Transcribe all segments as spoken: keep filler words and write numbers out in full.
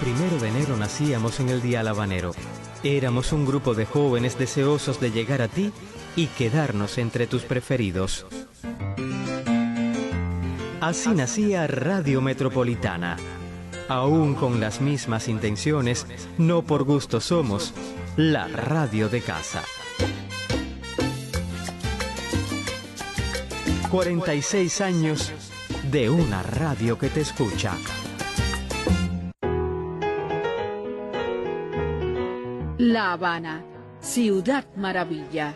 primero de enero nacíamos en el Dial Habanero. Éramos un grupo de jóvenes deseosos de llegar a ti y quedarnos entre tus preferidos. Así nacía Radio Metropolitana. Aún con las mismas intenciones, no por gusto somos la radio de casa. cuarenta y seis años de una radio que te escucha. La Habana, Ciudad Maravilla.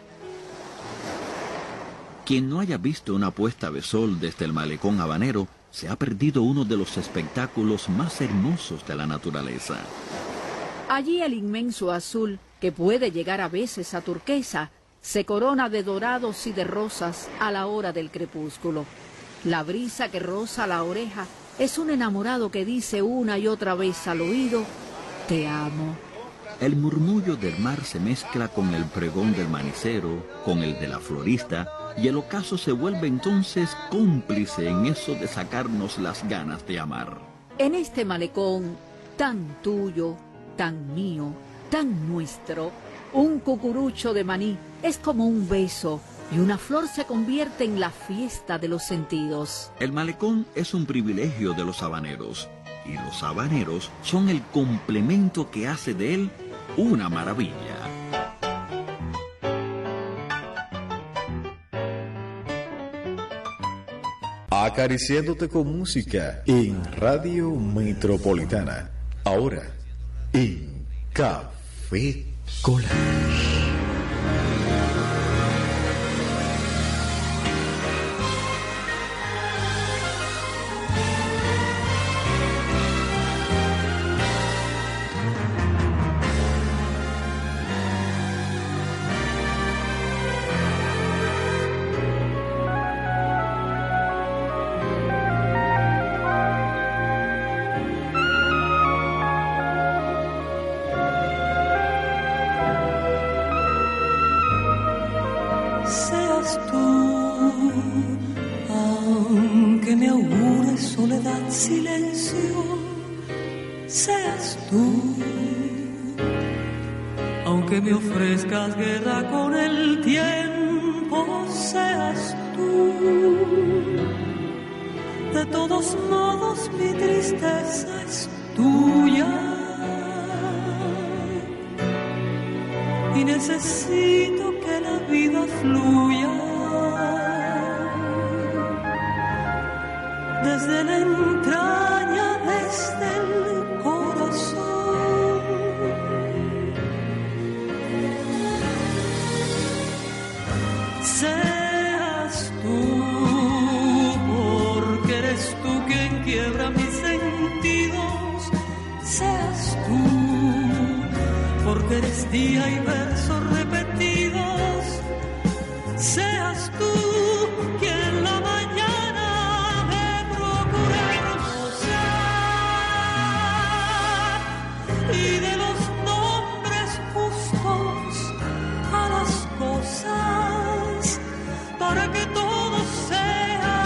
Quien no haya visto una puesta de sol desde el malecón habanero, se ha perdido uno de los espectáculos más hermosos de la naturaleza. Allí el inmenso azul, que puede llegar a veces a turquesa, se corona de dorados y de rosas a la hora del crepúsculo. La brisa que roza la oreja es un enamorado que dice una y otra vez al oído, te amo. El murmullo del mar se mezcla con el pregón del manicero, con el de la florista, y el ocaso se vuelve entonces cómplice en eso de sacarnos las ganas de amar. En este malecón, tan tuyo, tan mío, tan nuestro, un cucurucho de maní es como un beso y una flor se convierte en la fiesta de los sentidos. El malecón es un privilegio de los habaneros y los habaneros son el complemento que hace de él una maravilla. Acariciándote con música en Radio Metropolitana. Ahora en Café Collage. Aunque me ofrezcas guerra con el tiempo, seas tú. De todos modos mi tristeza es tuya y necesito que la vida fluya desde la entraña, desde el corazón. Seas tú, porque eres tú quien quiebra mis sentidos. Seas tú, porque eres día y versos repetidos. Seas tú quien la mañana me procura hermosar y de los nombres justos a las cosas para que todo sea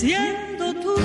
siendo tú.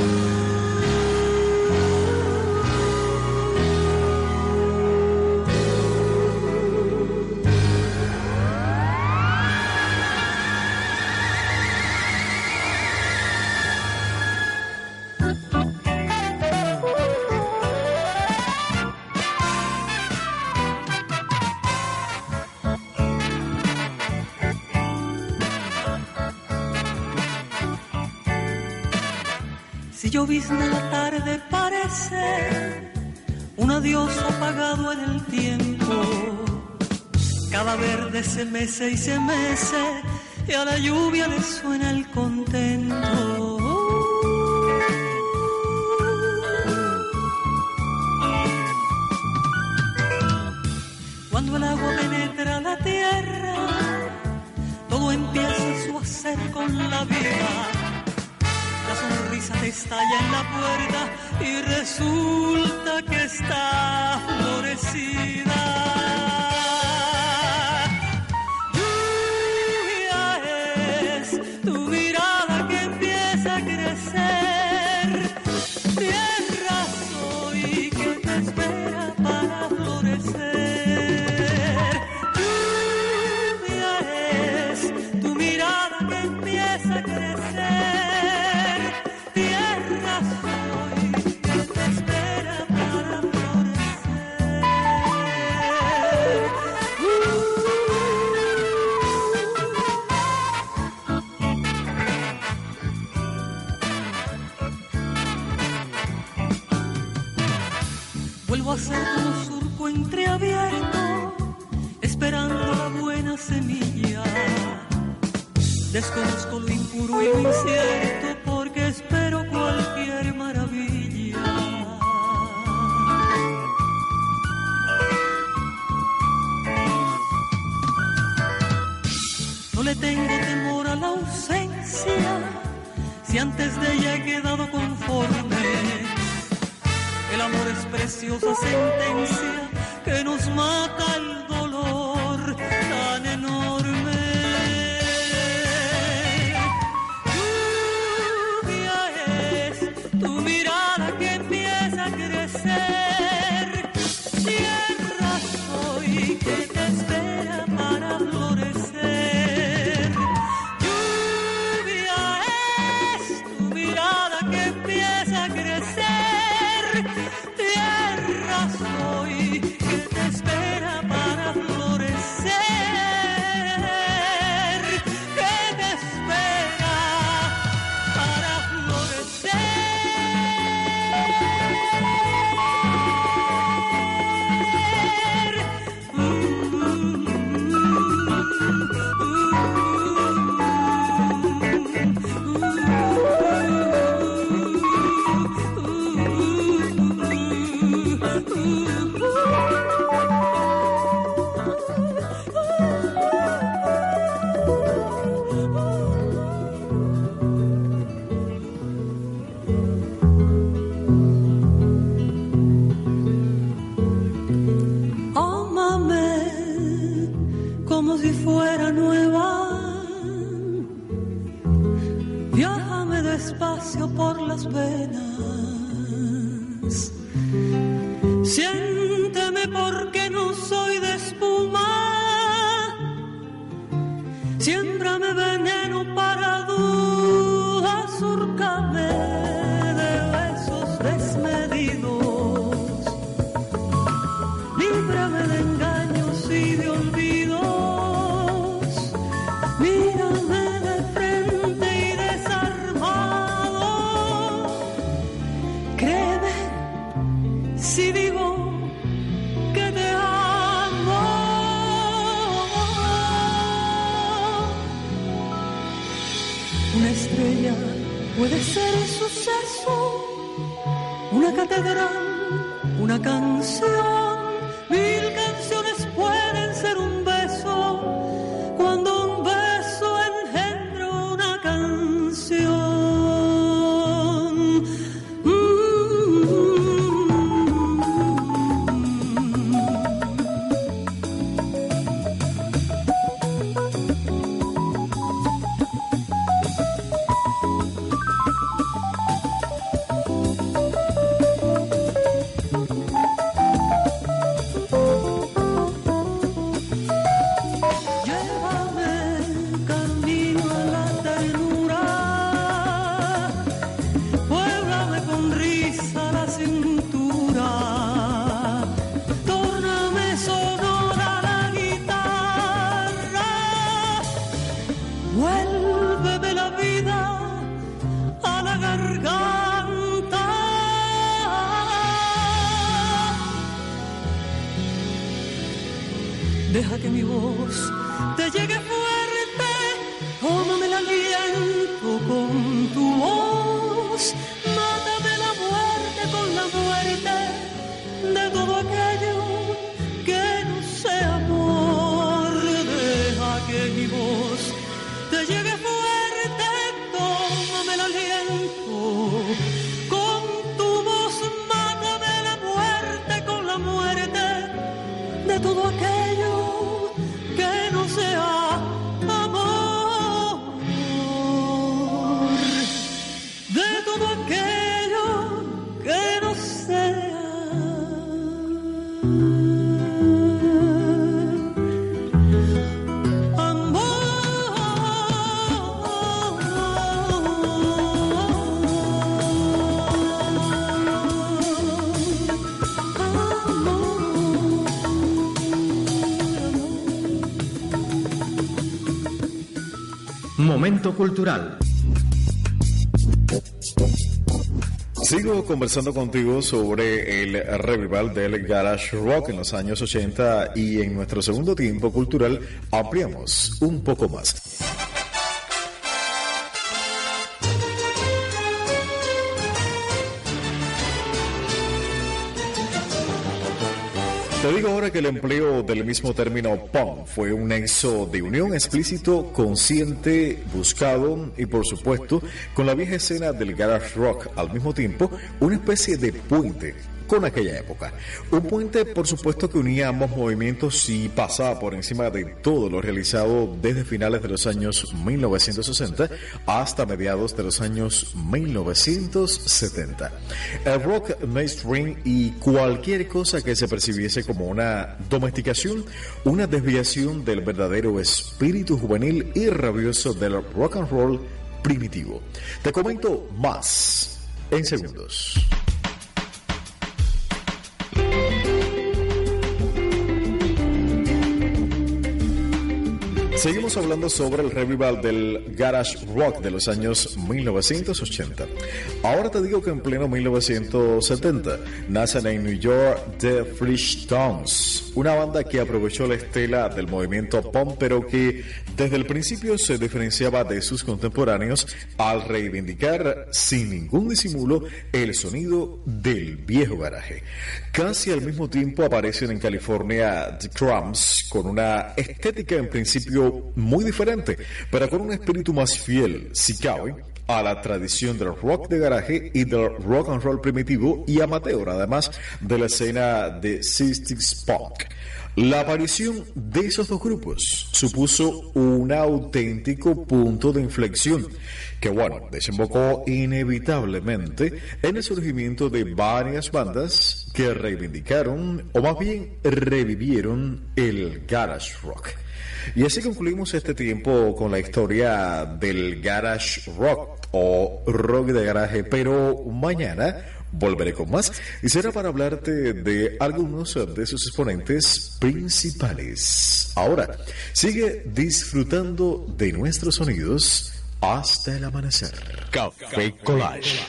Si llovizna la tarde parece un adiós apagado en el tiempo. Cada verde se mece y se mece y a la lluvia le suena el contento. Cuando el agua penetra la tierra, todo empieza su hacer con la vida. La sonrisa te estalla en la puerta y resulta que está florecida. Lluvia es tu mirada que empieza a crecer. Tierra soy que te espera para florecer. Lluvia es tu mirada que empieza a crecer. Vuelvo a ser como surco entreabierto, esperando la buena semilla. Desconozco lo impuro y lo incierto, porque espero cualquier maravilla. No le tengo temor a la ausencia, si antes de ella he quedado conforme. El amor es preciosa sentencia que nos mata el dolor tan enorme. Lluvia es tu mirada que empieza a crecer. Tierra soy que te espera para florecer. Lluvia es tu mirada que empieza a crecer. Soy que te espera para florecer, que te espera para florecer. Como si fuera nueva, viájame despacio por las venas, siénteme porque no soy de espuma, siémbrame veneno para dudas, surcame de besos desmedidos, líbrame de engaños y de olvidos. Mírame de frente y desarmado. Créeme si digo que te amo. Una estrella puede ser suceso, una catedral, una canción. Mil canciones pueden ser un beso, cuando un beso engendra una canción. deja que mi voz te llegue fuerte, tómame el aliento con tu voz, mátame la muerte con la muerte de todo aquello que no sea amor. Deja que mi voz te llegue fuerte, tómame el aliento con tu voz, mátame la muerte con la muerte de todo aquello que no sea amor, de todo aquello que no sea Momento cultural. Sigo conversando contigo sobre el revival del garage rock en los años ochenta y en nuestro segundo tiempo cultural ampliamos un poco más. Te digo ahora que el empleo del mismo término punk fue un nexo de unión explícito, consciente, buscado y por supuesto con la vieja escena del garage rock, al mismo tiempo una especie de puente con aquella época. Un puente por supuesto que unía ambos movimientos y pasaba por encima de todo lo realizado desde finales de los años mil novecientos sesenta hasta mediados de los años mil novecientos setenta. El rock mainstream y cualquier cosa que se percibiese como una domesticación, una desviación del verdadero espíritu juvenil y rabioso del rock and roll primitivo. Te comento más en segundos. Seguimos hablando sobre el revival del garage rock de los años mil novecientos ochenta. Ahora te digo que en pleno mil novecientos setenta nacen en New York The Flintstones, una banda que aprovechó la estela del movimiento punk, pero que desde el principio se diferenciaba de sus contemporáneos al reivindicar sin ningún disimulo el sonido del viejo garaje. Casi al mismo tiempo aparecen en California The Cramps con una estética en principio muy diferente, pero con un espíritu más fiel, si cabe, a la tradición del rock de garaje y del rock and roll primitivo y amateur, además de la escena de sesenta punk. La aparición de esos dos grupos supuso un auténtico punto de inflexión que, bueno, desembocó inevitablemente en el surgimiento de varias bandas que reivindicaron, o más bien revivieron, el garage rock. Y así concluimos este tiempo con la historia del garage rock o rock de garaje, pero mañana volveré con más y será para hablarte de algunos de sus exponentes principales. Ahora, sigue disfrutando de nuestros sonidos hasta el amanecer. Café Collage.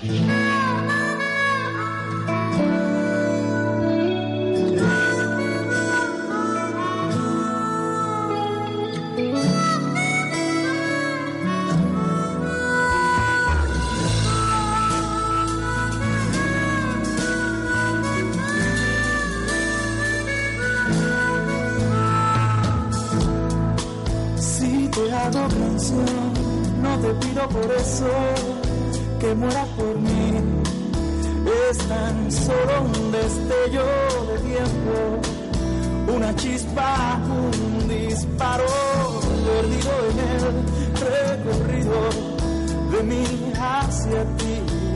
No te pido por eso que mueras por mí, es tan solo un destello de tiempo, una chispa, un disparo perdido en el recorrido de mí hacia ti.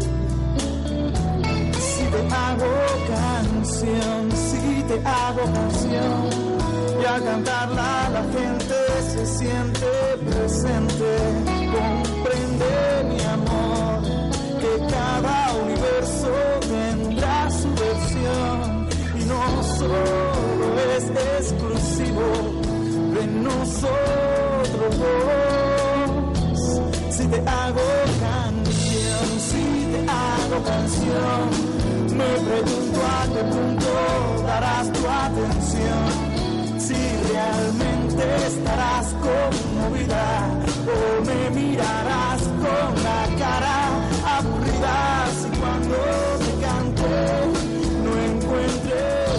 Si te hago canción, si te hago canción, y al cantarla la gente se siente presente. Comprende, mi amor, que cada universo tendrá su versión y no solo es exclusivo de nosotros dos. Si te hago canción, si te hago canción, me pregunto a qué punto darás tu atención. si realmente estarás conmovida o me mirarás con la cara aburrida si cuando te cante no encuentres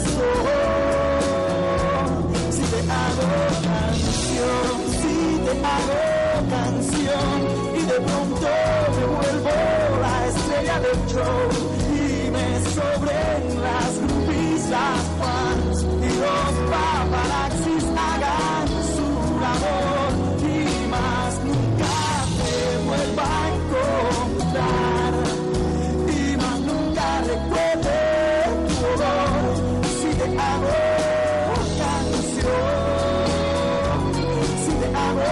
razón. Si te hago canción, si te hago canción y de pronto me vuelvo la estrella del show y me sobren las groupies, las fans y los paparazzis hagan su labor y más nunca te vuelva a encontrar y más nunca recuerde tu olor si te hago canción, si te hago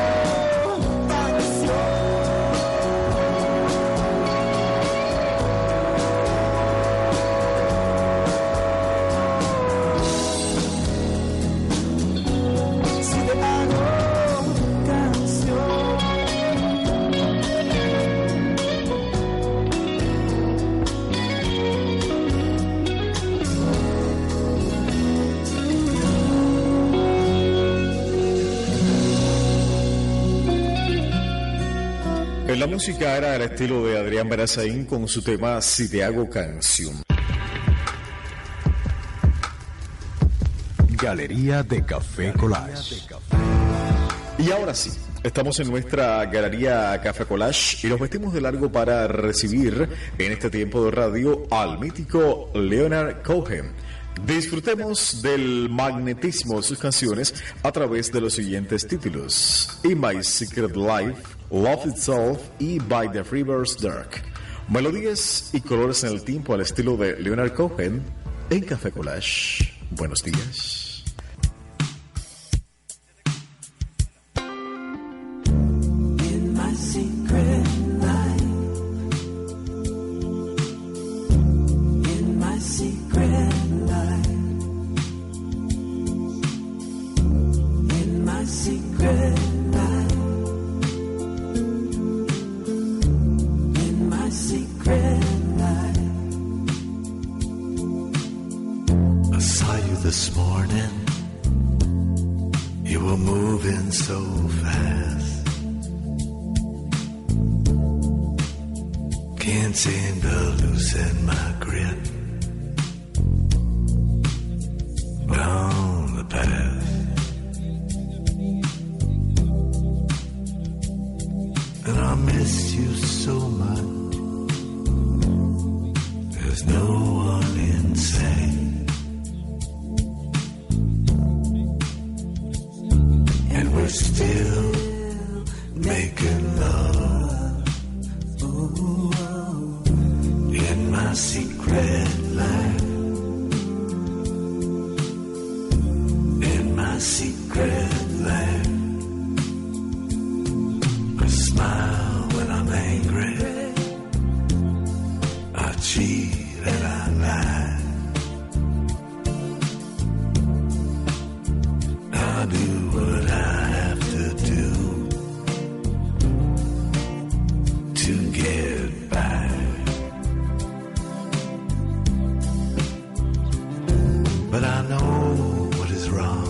La música era el estilo de Adrián Benazaín con su tema Si te hago canción. Galería de Café Collage. Y ahora sí, estamos en nuestra Galería Café Collage y nos vestimos de largo para recibir en este tiempo de radio al mítico Leonard Cohen. Disfrutemos del magnetismo de sus canciones a través de los siguientes títulos: In My Secret Life, Love Itself y By the River's Dark. Melodías y colores en el tiempo al estilo de Leonard Cohen en Café Collage. Buenos días. In my secret life, in my secret life, in my secret life, in my secret life. I saw you this morning. You were moving so fast. Can't seem to loosen my grip down the path. And I miss you so much. There's no one insane. And we're still making love in my secret life. In my secret life. I smile when I'm angry. I cheat and I lie. I do what I have to do to get by. But I know what is wrong,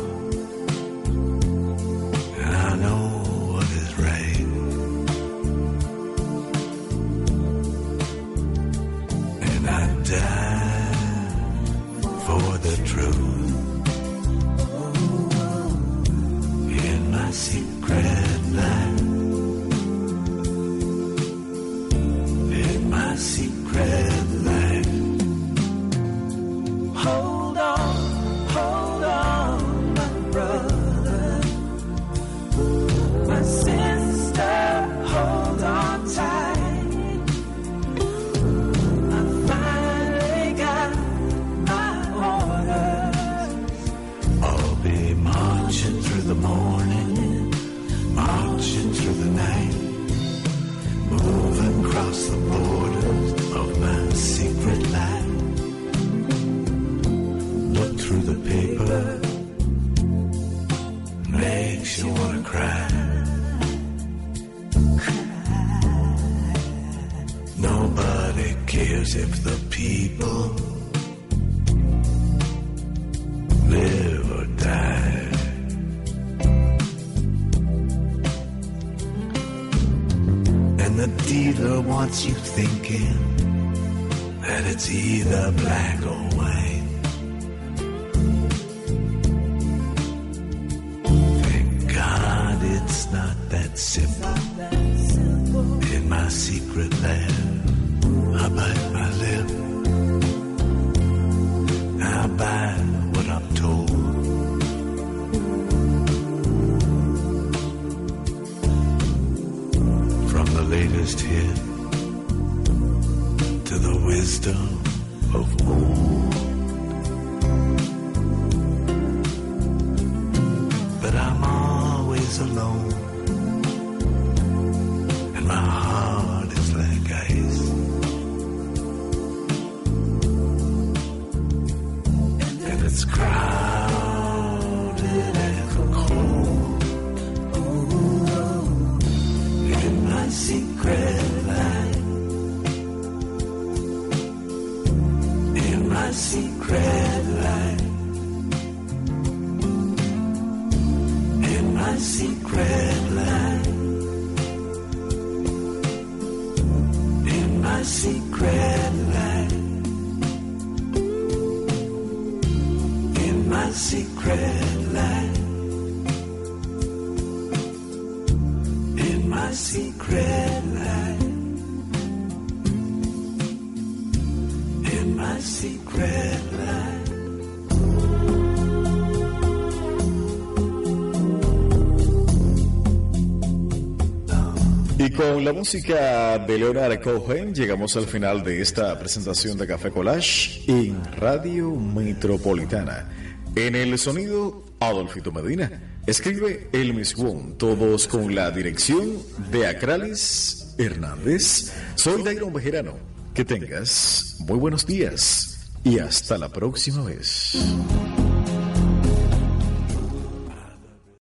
and I know what is right. And I die for the truth. In my secret life, in my secret life. Hold on, hold on, my brother, my sister, hold on tight. I finally got my orders. I'll be marching through the morning, marching through the night, moving across the borders of my secret life. Look through the paper, makes you wanna cry. Nobody cares if the people live or die. dealer wants you thinking that it's either black or white. Thank God it's not that simple. In my secret land, I bite my lip. I bite what I'm told. From the latest hit to the wisdom of old. But I'm always alone, and my heart is like ice. And it's crowded and cold. In my secret life, in my secret life, in my secret life, in my secret life, in my secret life, in my secret life, in my secret life. Y con la música de Leonard Cohen llegamos al final de esta presentación de Café Collage en Radio Metropolitana. En el sonido, Adolfito Medina. Escribe Elmis Wong, todos con la dirección de Acralis Hernández. Soy Dairon Bejerano. Que tengas muy buenos días y hasta la próxima vez.